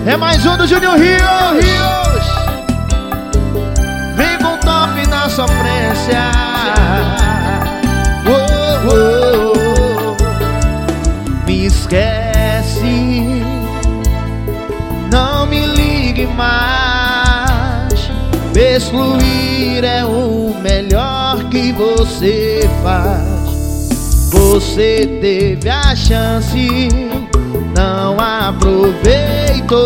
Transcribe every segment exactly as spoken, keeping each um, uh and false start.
É mais um do Júnior Rios. Vem com top na sofrência. Oh, oh, oh. Me esquece, não me ligue mais. Excluir é o melhor que você faz. Você teve a chance, não aproveitou.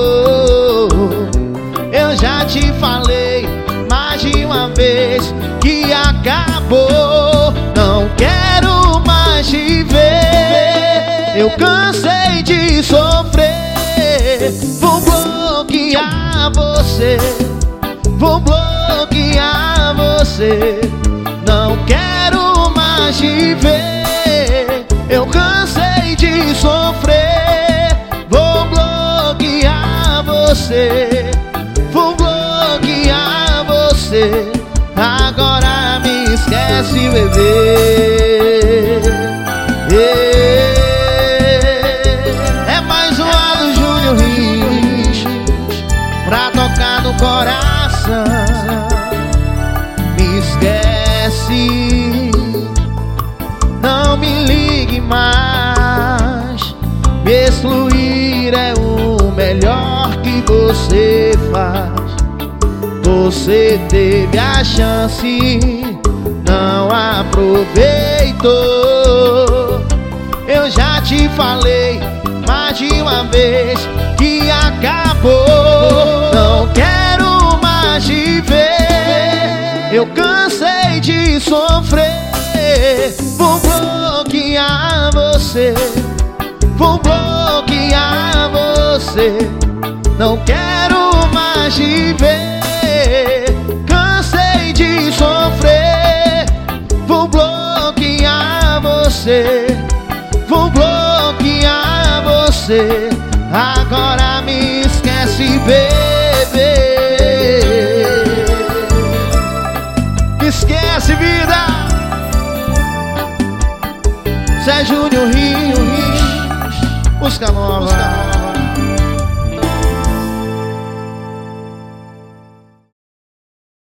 Eu já te falei mais de uma vez que acabou. Não quero mais te ver, eu cansei de sofrer. Vou bloquear você, vou bloquear você. Não quero mais te ver, eu cansei de sofrer. Vou bloquear você, vou bloquear você. Agora me esquece, bebê. É mais uma do Júnior Rios pra tocar no coração. Me esquece, não me ligue mais. Me excluir é o melhor que você faz. Você teve a chance, não aproveitou. Eu já te falei mais de uma vez que acabou. Não quero mais te ver, eu cansei de sofrer. Vou bloquear você, vou bloquear você. Não quero mais te ver, cansei de sofrer. Vou bloquear você, vou bloquear você. Agora me esquece, bebê. Me esquece, vida. Zé Júnior Rios, música nova.